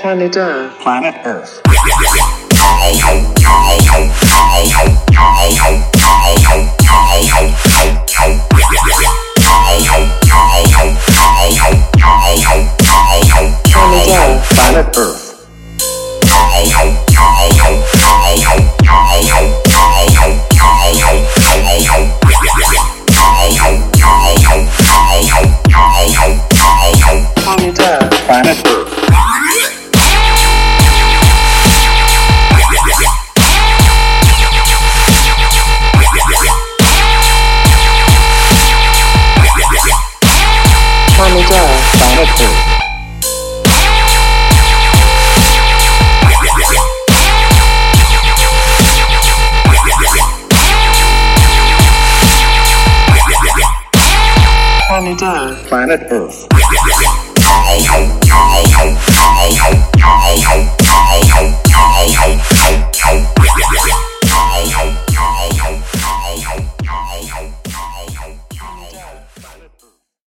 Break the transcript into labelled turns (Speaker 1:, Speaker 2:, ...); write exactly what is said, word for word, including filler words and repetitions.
Speaker 1: Canada.
Speaker 2: Planet Earth.
Speaker 1: Canada.
Speaker 2: Planet Earth.
Speaker 1: Canada.
Speaker 2: Planet Earth.
Speaker 1: Canada.
Speaker 2: Planet Earth.
Speaker 1: Canada.
Speaker 2: Planet Earth.
Speaker 1: Canada.